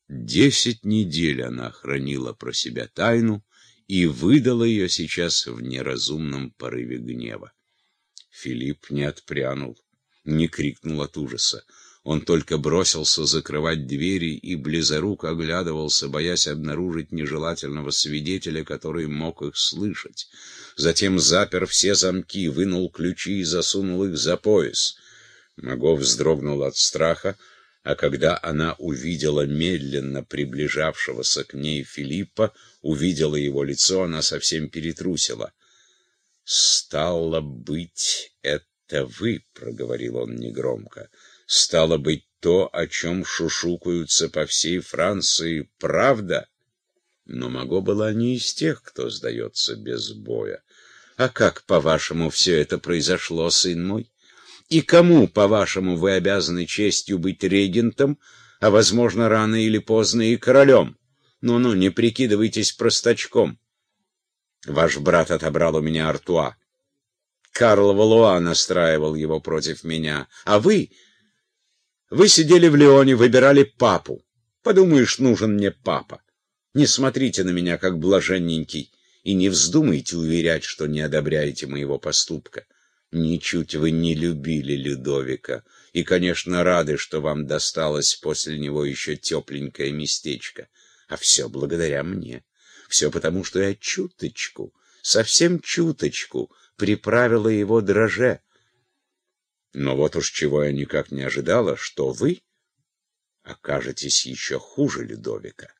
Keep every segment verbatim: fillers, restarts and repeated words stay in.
Десять недель она хранила про себя тайну и выдала ее сейчас в неразумном порыве гнева. Филипп не отпрянул, не крикнул от ужаса. Он только бросился закрывать двери и близоруко оглядывался, боясь обнаружить нежелательного свидетеля, который мог их слышать. Затем запер все замки, вынул ключи и засунул их за пояс. Маго вздрогнула от страха, а когда она увидела медленно приближавшегося к ней Филиппа, увидела его лицо, она совсем перетрусила. «Стало быть, это вы», — проговорил он негромко. «Стало быть, то, о чем шушукаются по всей Франции, правда?» Но Маго была не из тех, кто сдается без боя. «А как, по-вашему, все это произошло, сын мой? И кому, по-вашему, вы обязаны честью быть регентом, а, возможно, рано или поздно и королем? Ну-ну, не прикидывайтесь простачком. Ваш брат отобрал у меня Артуа. Карл Валуа настраивал его против меня. А вы... Вы сидели в Лионе, выбирали папу. Подумаешь, нужен мне папа. Не смотрите на меня, как блаженненький, и не вздумайте уверять, что не одобряете моего поступка. Ничуть вы не любили Людовика, и, конечно, рады, что вам досталось после него еще тепленькое местечко. А все благодаря мне. Все потому, что я чуточку, совсем чуточку приправила его дрожже. Но вот уж чего я никак не ожидала, что вы окажетесь еще хуже Людовика.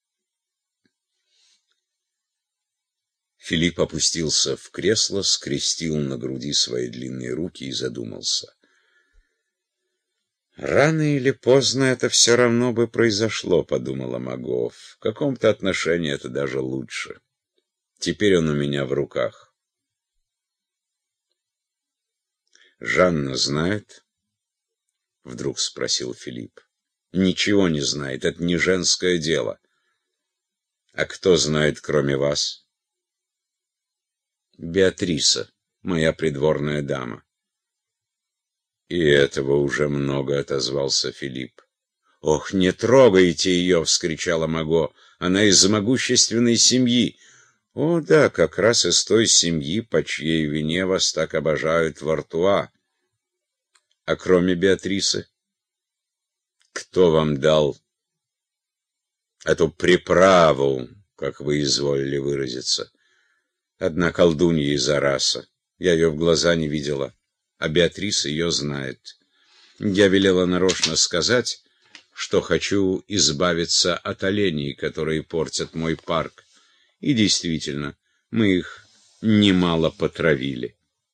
Филипп опустился в кресло, скрестил на груди свои длинные руки и задумался. «Рано или поздно это все равно бы произошло», — подумала Маго. «В каком-то отношении это даже лучше. Теперь он у меня в руках». «Жанна знает?» — вдруг спросил Филипп. «Ничего не знает, это не женское дело». «А кто знает, кроме вас?» «Беатриса, моя придворная дама». «И этого уже много», — отозвался Филипп. «Ох, не трогайте ее!» — вскричала Маго. «Она из могущественной семьи». «О, да, как раз из той семьи, по чьей вине вас так обожают в Артуа. А кроме Беатрисы, кто вам дал эту приправу, как вы изволили выразиться?» «Одна колдунья из Араса. Я ее в глаза не видела, а Беатриса ее знает. Я велела нарочно сказать, что хочу избавиться от оленей, которые портят мой парк. И действительно, мы их немало потравили».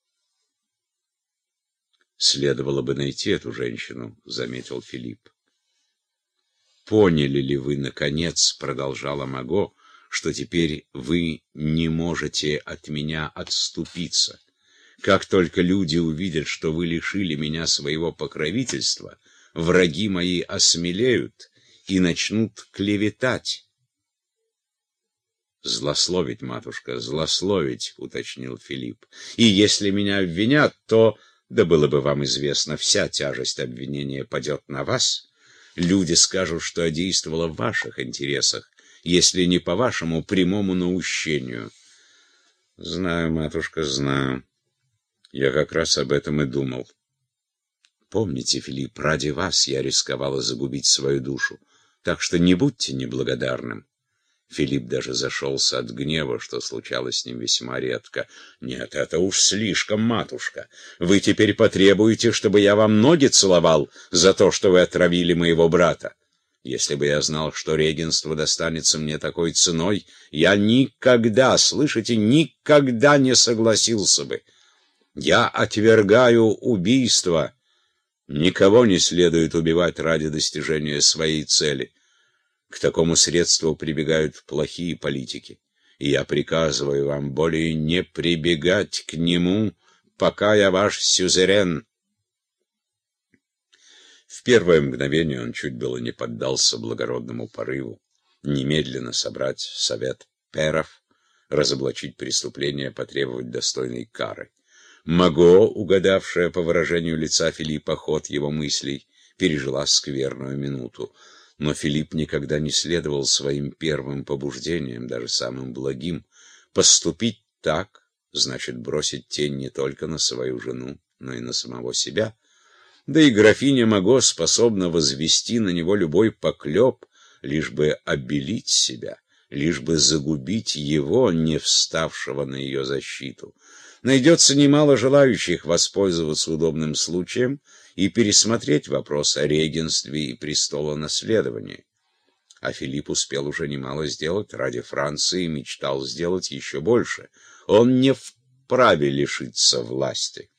«Следовало бы найти эту женщину», — заметил Филипп. «Поняли ли вы, наконец, — продолжала Маго, — что теперь вы не можете от меня отступиться? Как только люди увидят, что вы лишили меня своего покровительства, враги мои осмелеют и начнут клеветать». «Злословить, матушка, злословить», — уточнил Филипп. «И если меня обвинят, то, да было бы вам известно, вся тяжесть обвинения падет на вас. Люди скажут, что я действовала в ваших интересах, если не по вашему прямому наущению». «Знаю, матушка, знаю. Я как раз об этом и думал. Помните, Филипп, ради вас я рисковала загубить свою душу, так что не будьте неблагодарным». Филипп даже зашелся от гнева, что случалось с ним весьма редко. «Нет, это уж слишком, матушка. Вы теперь потребуете, чтобы я вам ноги целовал за то, что вы отравили моего брата. Если бы я знал, что регенство достанется мне такой ценой, я никогда, слышите, никогда не согласился бы. Я отвергаю убийство. Никого не следует убивать ради достижения своей цели. К такому средству прибегают плохие политики, и я приказываю вам более не прибегать к нему, пока я ваш сюзерен». В первое мгновение он чуть было не поддался благородному порыву немедленно собрать совет пэров, разоблачить преступление, потребовать достойной кары. Маго, угадавшая по выражению лица Филиппа ход его мыслей, пережила скверную минуту. Но Филипп никогда не следовал своим первым побуждениям, даже самым благим. Поступить так значит бросить тень не только на свою жену, но и на самого себя. Да и графиня Маго способна возвести на него любой поклеп, лишь бы обелить себя, лишь бы загубить его, не вставшего на ее защиту. Найдется немало желающих воспользоваться удобным случаем и пересмотреть вопрос о регенстве и престолонаследовании. А Филипп успел уже немало сделать ради Франции и мечтал сделать еще больше. Он не вправе лишиться власти.